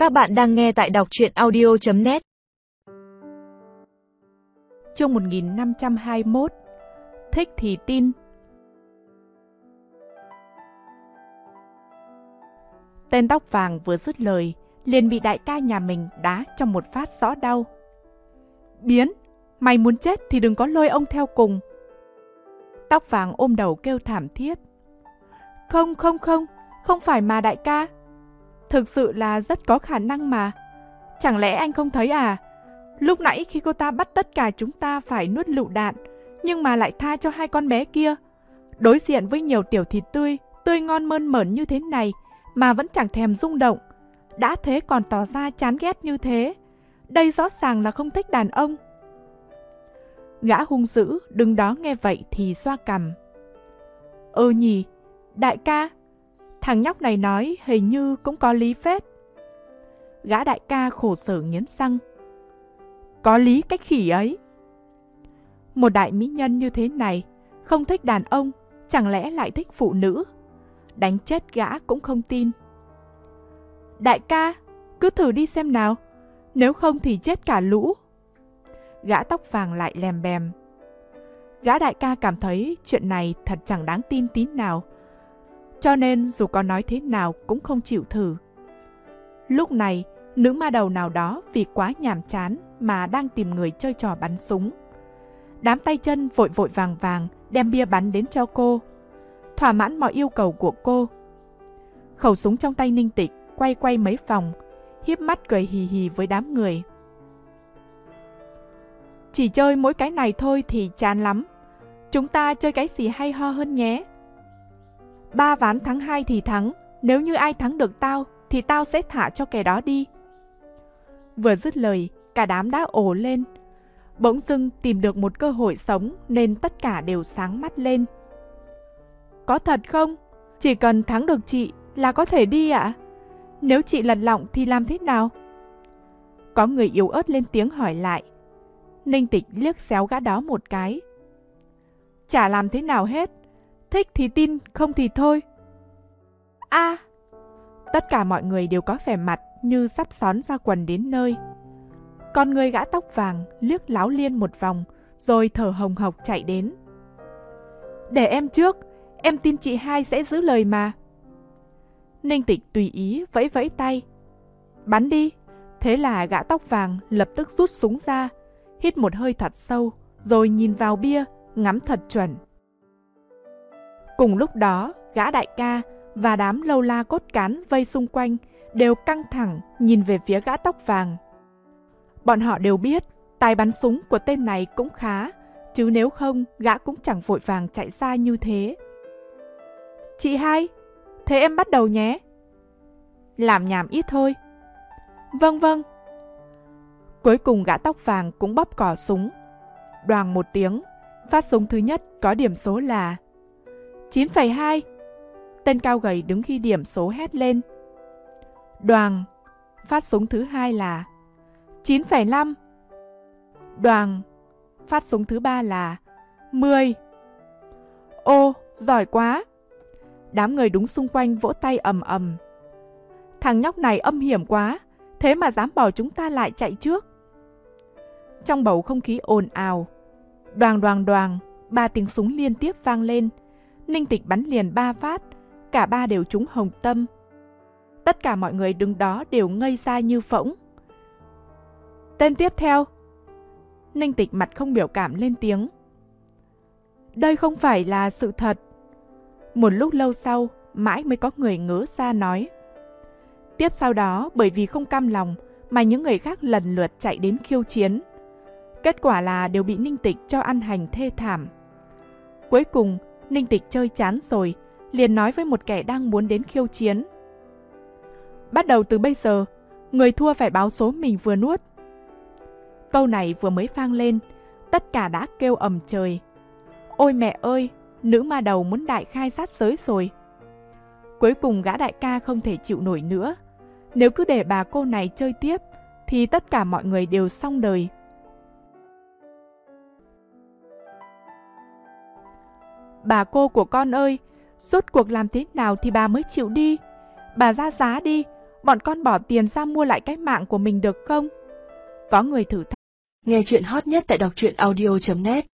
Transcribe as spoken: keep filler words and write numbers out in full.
Các bạn đang nghe tại đọc truyện audio chấm net. Chương một nghìn năm trăm hai mươi mốt. Thích thì tin. Tên tóc vàng vừa dứt lời, liền bị đại ca nhà mình đá cho một phát rõ đau. Biến, mày muốn chết thì đừng có lôi ông theo cùng. Tóc vàng ôm đầu kêu thảm thiết. Không, không, không, không phải mà đại ca. Thực sự là rất có khả năng mà. Chẳng lẽ anh không thấy à? Lúc nãy khi cô ta bắt tất cả chúng ta phải nuốt lựu đạn, nhưng mà lại tha cho hai con bé kia. Đối diện với nhiều tiểu thịt tươi, tươi ngon mơn mởn như thế này, mà vẫn chẳng thèm rung động. Đã thế còn tỏ ra chán ghét như thế. Đây rõ ràng là không thích đàn ông. Gã hung dữ đứng đó nghe vậy thì xoa cằm. Ừ nhỉ, đại ca, thằng nhóc này nói hình như cũng có lý phết. Gã đại ca khổ sở nghiến răng. Có lý cách khỉ ấy. Một đại mỹ nhân như thế này, không thích đàn ông, chẳng lẽ lại thích phụ nữ? Đánh chết gã cũng không tin. Đại ca, cứ thử đi xem nào, nếu không thì chết cả lũ. Gã tóc vàng lại lèm bèm. Gã đại ca cảm thấy chuyện này thật chẳng đáng tin tí nào, cho nên dù có nói thế nào cũng không chịu thử. Lúc này, nữ ma đầu nào đó vì quá nhàm chán mà đang tìm người chơi trò bắn súng. Đám tay chân vội vội vàng vàng đem bia bắn đến cho cô, thỏa mãn mọi yêu cầu của cô. Khẩu súng trong tay Ninh Tịch quay quay mấy vòng, híp mắt cười hì hì với đám người. Chỉ chơi mỗi cái này thôi thì chán lắm. Chúng ta chơi cái gì hay ho hơn nhé. Ba ván thắng hai thì thắng. Nếu như ai thắng được tao thì tao sẽ thả cho kẻ đó đi. Vừa dứt lời, cả đám đã ồ lên. Bỗng dưng tìm được một cơ hội sống nên tất cả đều sáng mắt lên. Có thật không? Chỉ cần thắng được chị là có thể đi ạ? À? Nếu chị lật lọng thì làm thế nào? Có người yếu ớt lên tiếng hỏi lại. Ninh Tịch liếc xéo gã đó một cái. Chả làm thế nào hết. Thích thì tin, không thì thôi. A! À, tất cả mọi người đều có vẻ mặt như sắp xón ra quần đến nơi. Con người gã tóc vàng liếc láo liên một vòng, rồi thở hồng hộc chạy đến. Để em trước, em tin chị hai sẽ giữ lời mà. Ninh Tịch tùy ý vẫy vẫy tay. Bắn đi. Thế là gã tóc vàng lập tức rút súng ra, hít một hơi thật sâu, rồi nhìn vào bia, ngắm thật chuẩn. Cùng lúc đó, gã đại ca và đám lâu la cốt cán vây xung quanh đều căng thẳng nhìn về phía gã tóc vàng. Bọn họ đều biết tài bắn súng của tên này cũng khá, chứ nếu không gã cũng chẳng vội vàng chạy ra như thế. Chị hai, thế em bắt đầu nhé. Làm nhảm ít thôi. Vâng vâng. Cuối cùng gã tóc vàng cũng bóp cò súng. Đoàng một tiếng, phát súng thứ nhất có điểm số là chín phẩy hai. Tên cao gầy đứng ghi điểm số hét lên. Đoàng, phát súng thứ hai là chín phẩy năm. Đoàng, phát súng thứ ba là mười. Ô, giỏi quá. Đám người đứng xung quanh vỗ tay ầm ầm. Thằng nhóc này âm hiểm quá, thế mà dám bỏ chúng ta lại chạy trước. Trong bầu không khí ồn ào, đoàng đoàng đoàng, ba tiếng súng liên tiếp vang lên. Ninh Tịch bắn liền ba phát, cả ba đều trúng hồng tâm. Tất cả mọi người đứng đó đều ngây ra như phỗng. Tên tiếp theo. Ninh Tịch mặt không biểu cảm lên tiếng. Đây không phải là sự thật. Một lúc lâu sau, mãi mới có người ngớ ra nói. Tiếp sau đó, bởi vì không cam lòng mà những người khác lần lượt chạy đến khiêu chiến. Kết quả là đều bị Ninh Tịch cho ăn hành thê thảm. Cuối cùng, Ninh Tịch chơi chán rồi, liền nói với một kẻ đang muốn đến khiêu chiến. Bắt đầu từ bây giờ, người thua phải báo số mình vừa nuốt. Câu này vừa mới vang lên, tất cả đã kêu ầm trời. Ôi mẹ ơi, nữ ma đầu muốn đại khai sát giới rồi. Cuối cùng gã đại ca không thể chịu nổi nữa. Nếu cứ để bà cô này chơi tiếp, thì tất cả mọi người đều xong đời. Bà cô của con ơi, rốt cuộc làm thế nào thì bà mới chịu đi? Bà ra giá đi, bọn con bỏ tiền ra mua lại cái mạng của mình được không? Có người thử thách. Nghe chuyện hot nhất tại đọc truyện audio chấm net